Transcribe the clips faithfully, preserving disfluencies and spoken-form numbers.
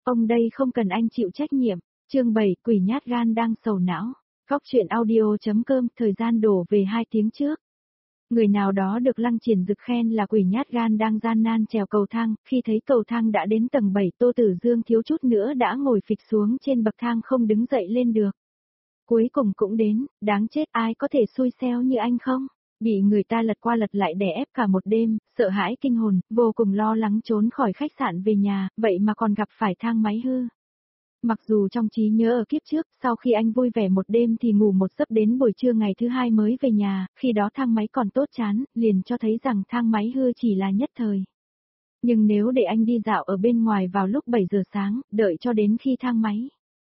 Ông đây không cần anh chịu trách nhiệm. Chương bảy, quỷ nhát gan đang sầu não. Góc truyện audio.com, thời gian đổ về hai tiếng trước. Người nào đó được Lăng Triển Dực khen là quỷ nhát gan đang gian nan trèo cầu thang, khi thấy cầu thang đã đến tầng bảy, Tô Tử Dương thiếu chút nữa đã ngồi phịch xuống trên bậc thang không đứng dậy lên được. Cuối cùng cũng đến, đáng chết, ai có thể xui xẻo như anh không? Bị người ta lật qua lật lại đè ép cả một đêm, sợ hãi kinh hồn, vô cùng lo lắng trốn khỏi khách sạn về nhà, vậy mà còn gặp phải thang máy hư. Mặc dù trong trí nhớ ở kiếp trước, sau khi anh vui vẻ một đêm thì ngủ một giấc đến buổi trưa ngày thứ hai mới về nhà, khi đó thang máy còn tốt chán, liền cho thấy rằng thang máy hư chỉ là nhất thời. Nhưng nếu để anh đi dạo ở bên ngoài vào lúc bảy giờ sáng, đợi cho đến khi thang máy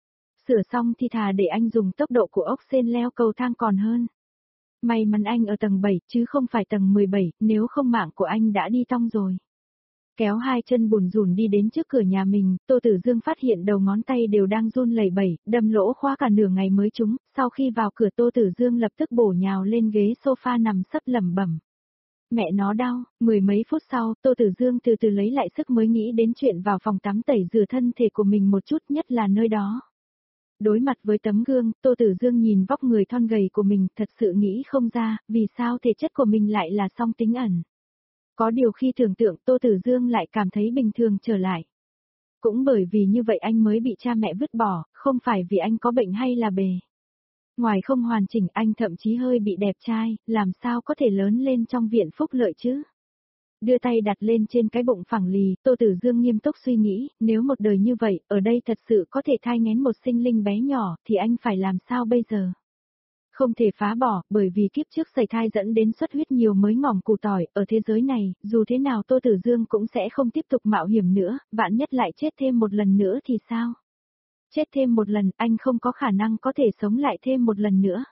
sửa xong thì thà để anh dùng tốc độ của ốc sên leo cầu thang còn hơn. May mắn anh ở tầng bảy, chứ không phải tầng mười bảy, nếu không mạng của anh đã đi tong rồi. Kéo hai chân bùn rùn đi đến trước cửa nhà mình, Tô Tử Dương phát hiện đầu ngón tay đều đang run lẩy bẩy, đâm lỗ khóa cả nửa ngày mới trúng, sau khi vào cửa Tô Tử Dương lập tức bổ nhào lên ghế sofa nằm sấp lẩm bẩm. Mẹ nó đau, mười mấy phút sau, Tô Tử Dương từ từ lấy lại sức mới nghĩ đến chuyện vào phòng tắm tẩy rửa thân thể của mình một chút, nhất là nơi đó. Đối mặt với tấm gương, Tô Tử Dương nhìn vóc người thon gầy của mình, thật sự nghĩ không ra, vì sao thể chất của mình lại là song tính ẩn. Có điều khi tưởng tượng Tô Tử Dương lại cảm thấy bình thường trở lại. Cũng bởi vì như vậy anh mới bị cha mẹ vứt bỏ, không phải vì anh có bệnh hay là bề. Ngoài không hoàn chỉnh anh thậm chí hơi bị đẹp trai, làm sao có thể lớn lên trong viện phúc lợi chứ? Đưa tay đặt lên trên cái bụng phẳng lì, Tô Tử Dương nghiêm túc suy nghĩ, nếu một đời như vậy, ở đây thật sự có thể thai nghén một sinh linh bé nhỏ, thì anh phải làm sao bây giờ? Không thể phá bỏ, bởi vì kiếp trước sẩy thai dẫn đến xuất huyết nhiều mới ngỏm củ tỏi, ở thế giới này, dù thế nào Tô Tử Dương cũng sẽ không tiếp tục mạo hiểm nữa, vạn nhất lại chết thêm một lần nữa thì sao? Chết thêm một lần, anh không có khả năng có thể sống lại thêm một lần nữa.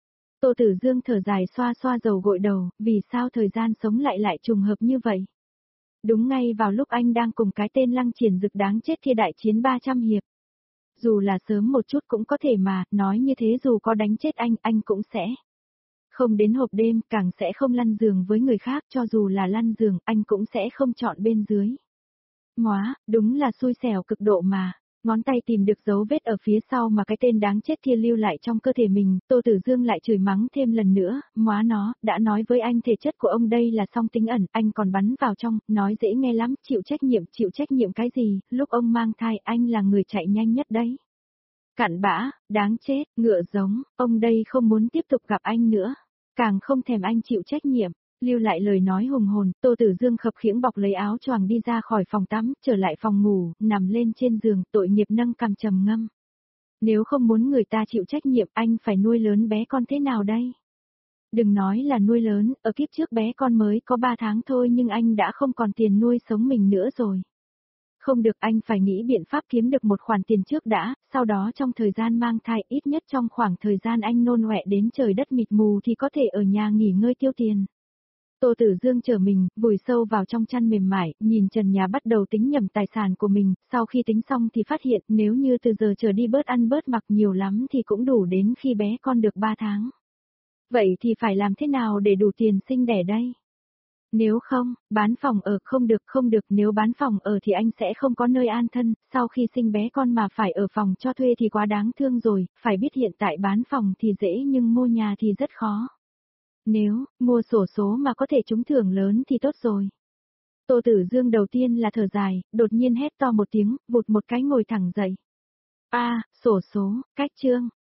Tô Tử Dương thở dài xoa xoa dầu gội đầu, vì sao thời gian sống lại lại trùng hợp như vậy? Đúng ngay vào lúc anh đang cùng cái tên Lăng Triển Dực đáng chết kia đại chiến ba trăm hiệp. Dù là sớm một chút cũng có thể mà, nói như thế dù có đánh chết anh, anh cũng sẽ không đến hộp đêm, càng sẽ không lăn giường với người khác, cho dù là lăn giường, anh cũng sẽ không chọn bên dưới. Móa, đúng là xui xẻo cực độ mà. Ngón tay tìm được dấu vết ở phía sau mà cái tên đáng chết kia lưu lại trong cơ thể mình, Tô Tử Dương lại chửi mắng thêm lần nữa, móa nó, đã nói với anh thể chất của ông đây là song tính ẩn, anh còn bắn vào trong, nói dễ nghe lắm, chịu trách nhiệm, chịu trách nhiệm cái gì, lúc ông mang thai anh là người chạy nhanh nhất đấy. Cặn bã, đáng chết, ngựa giống, ông đây không muốn tiếp tục gặp anh nữa, càng không thèm anh chịu trách nhiệm. Lưu lại lời nói hùng hồn, Tô Tử Dương khập khiễng bọc lấy áo choàng đi ra khỏi phòng tắm, trở lại phòng ngủ, nằm lên trên giường, tội nghiệp nâng cằm trầm ngâm. Nếu không muốn người ta chịu trách nhiệm, anh phải nuôi lớn bé con thế nào đây? Đừng nói là nuôi lớn, ở kiếp trước bé con mới có ba tháng thôi nhưng anh đã không còn tiền nuôi sống mình nữa rồi. Không được, anh phải nghĩ biện pháp kiếm được một khoản tiền trước đã, sau đó trong thời gian mang thai, ít nhất trong khoảng thời gian anh nôn ọe đến trời đất mịt mù thì có thể ở nhà nghỉ ngơi tiêu tiền. Tô Tử Dương trở mình, vùi sâu vào trong chăn mềm mại, nhìn trần nhà bắt đầu tính nhầm tài sản của mình, sau khi tính xong thì phát hiện nếu như từ giờ trở đi bớt ăn bớt mặc nhiều lắm thì cũng đủ đến khi bé con được ba tháng. Vậy thì phải làm thế nào để đủ tiền sinh đẻ đây? Nếu không, bán phòng ở không được không được, nếu bán phòng ở thì anh sẽ không có nơi an thân, sau khi sinh bé con mà phải ở phòng cho thuê thì quá đáng thương rồi, phải biết hiện tại bán phòng thì dễ nhưng mua nhà thì rất khó. Nếu, mua xổ số mà có thể trúng thưởng lớn thì tốt rồi. Tô Tử Dương đầu tiên là thở dài, đột nhiên hét to một tiếng, vụt một cái ngồi thẳng dậy. A, sổ số, cách chương.